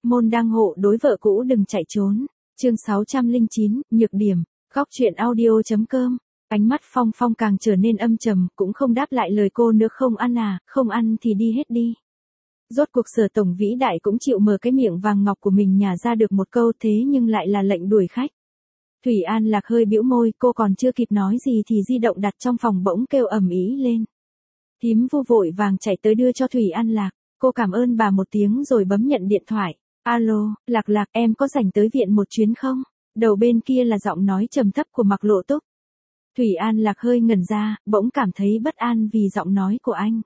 Môn đăng hộ đối vợ cũ đừng chạy trốn. Chương 609, nhược điểm. Góc truyện audio.com. Ánh mắt Phong Phong càng trở nên âm trầm, cũng không đáp lại lời cô nữa. Không ăn à, không ăn thì đi hết đi. Rốt cuộc Sở tổng vĩ đại cũng chịu mở cái miệng vàng ngọc của mình nhả ra được một câu, thế nhưng lại là lệnh đuổi khách. Thủy An Lạc hơi bĩu môi, cô còn chưa kịp nói gì thì di động đặt trong phòng bỗng kêu ầm ĩ lên. Thím Vu vội vàng chạy tới đưa cho Thủy An Lạc, cô cảm ơn bà một tiếng rồi bấm nhận điện thoại. Alo, Lạc Lạc, em có rảnh tới viện một chuyến không? Đầu bên kia là giọng nói trầm thấp của Mạc Lộ Túc. Thủy An Lạc hơi ngẩn ra, bỗng cảm thấy bất an vì giọng nói của anh.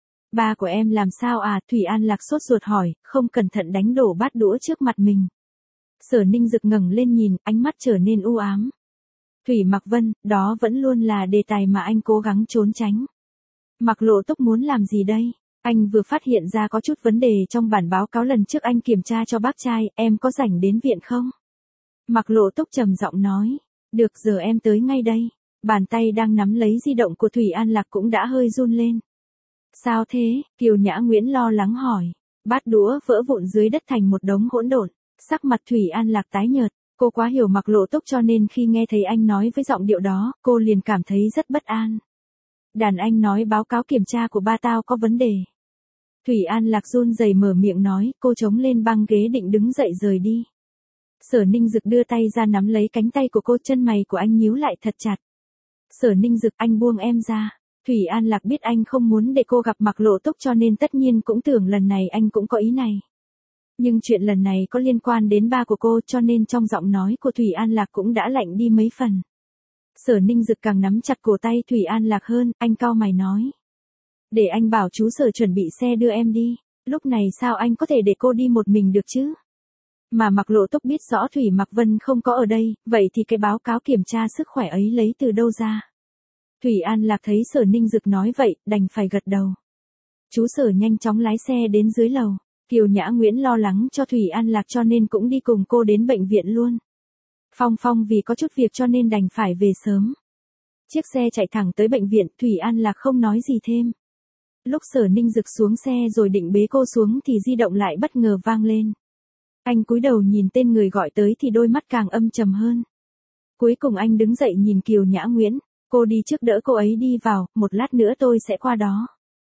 Ba của em làm sao à? Thủy An Lạc sốt ruột hỏi, không cẩn thận đánh đổ bát đũa trước mặt mình. Sở Ninh Dực ngẩng lên nhìn, ánh mắt trở nên u ám. Thủy Mạc Vân, đó vẫn luôn là đề tài mà anh cố gắng trốn tránh. Mạc Lộ Túc muốn làm gì đây? Anh vừa phát hiện ra có chút vấn đề trong bản báo cáo lần trước anh kiểm tra cho bác trai, em có rảnh đến viện không? Mạc Lộ Túc trầm giọng nói, được, giờ em tới ngay đây. Bàn tay đang nắm lấy di động của Thủy An Lạc cũng đã hơi run lên. Sao thế? Kiều Nhã Nguyễn lo lắng hỏi. Bát đũa vỡ vụn dưới đất thành một đống hỗn độn. Sắc mặt Thủy An Lạc tái nhợt, cô quá hiểu Mạc Lộ Túc cho nên khi nghe thấy anh nói với giọng điệu đó, cô liền cảm thấy rất bất an. Đàn anh nói báo cáo kiểm tra của ba tao có vấn đề. Thủy An Lạc run rẩy mở miệng nói, cô chống lên băng ghế định đứng dậy rời đi. Sở Ninh Dực đưa tay ra nắm lấy cánh tay của cô, chân mày của anh nhíu lại thật chặt. Sở Ninh Dực, anh buông em ra. Thủy An Lạc biết anh không muốn để cô gặp Mạc Lộ Túc cho nên tất nhiên cũng tưởng lần này anh cũng có ý này. Nhưng chuyện lần này có liên quan đến ba của cô cho nên trong giọng nói của Thủy An Lạc cũng đã lạnh đi mấy phần. Sở Ninh Dực càng nắm chặt cổ tay Thủy An Lạc hơn, anh cau mày nói. Để anh bảo chú Sở chuẩn bị xe đưa em đi, lúc này sao anh có thể để cô đi một mình được chứ? Mà Mạc Lộ Túc biết rõ Thủy Mạc Vân không có ở đây, vậy thì cái báo cáo kiểm tra sức khỏe ấy lấy từ đâu ra? Thủy An Lạc thấy Sở Ninh Dực nói vậy, đành phải gật đầu. Chú Sở nhanh chóng lái xe đến dưới lầu. Kiều Nhã Nguyễn lo lắng cho Thủy An Lạc cho nên cũng đi cùng cô đến bệnh viện luôn. Phong Phong vì có chút việc cho nên đành phải về sớm. Chiếc xe chạy thẳng tới bệnh viện, Thủy An Lạc không nói gì thêm. Lúc Sở Ninh Dực xuống xe rồi định bế cô xuống thì di động lại bất ngờ vang lên. Anh cúi đầu nhìn tên người gọi tới thì đôi mắt càng âm trầm hơn. Cuối cùng anh đứng dậy nhìn Kiều Nhã Nguyễn, cô đi trước đỡ cô ấy đi vào, một lát nữa tôi sẽ qua đó.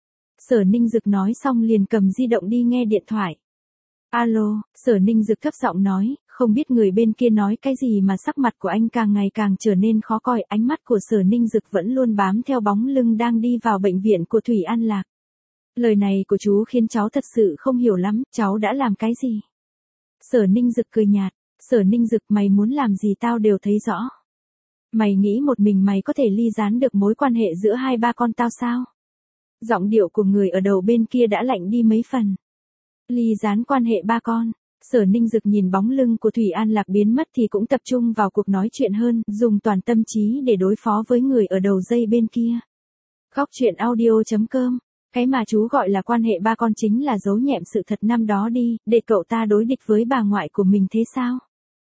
Sở Ninh Dực nói xong liền cầm di động đi nghe điện thoại. Alo, Sở Ninh Dực thấp giọng nói, không biết người bên kia nói cái gì mà sắc mặt của anh càng ngày càng trở nên khó coi, ánh mắt của Sở Ninh Dực vẫn luôn bám theo bóng lưng đang đi vào bệnh viện của Thủy An Lạc. Lời này của chú khiến cháu thật sự không hiểu lắm, cháu đã làm cái gì? Sở Ninh Dực cười nhạt, Sở Ninh Dực, mày muốn làm gì tao đều thấy rõ. Mày nghĩ một mình mày có thể ly gián được mối quan hệ giữa hai ba con tao sao? Giọng điệu của người ở đầu bên kia đã lạnh đi mấy phần. Ly gián quan hệ ba con. Sở Ninh Dực nhìn bóng lưng của Thủy An Lạc biến mất thì cũng tập trung vào cuộc nói chuyện hơn, dùng toàn tâm trí để đối phó với người ở đầu dây bên kia. Góc truyện audio.com. Cái mà chú gọi là quan hệ ba con chính là giấu nhẹm sự thật năm đó đi, để cậu ta đối địch với bà ngoại của mình thế sao?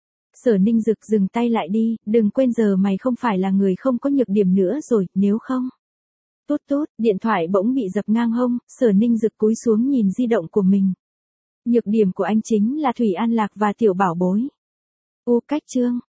Sở Ninh Dực dừng tay lại đi, đừng quên giờ mày không phải là người không có nhược điểm nữa rồi, nếu không. Tút tút, điện thoại bỗng bị dập ngang hông, Sở Ninh Dực cúi xuống nhìn di động của mình. Nhược điểm của anh chính là Thủy An Lạc và Tiểu Bảo Bối. Cách chương.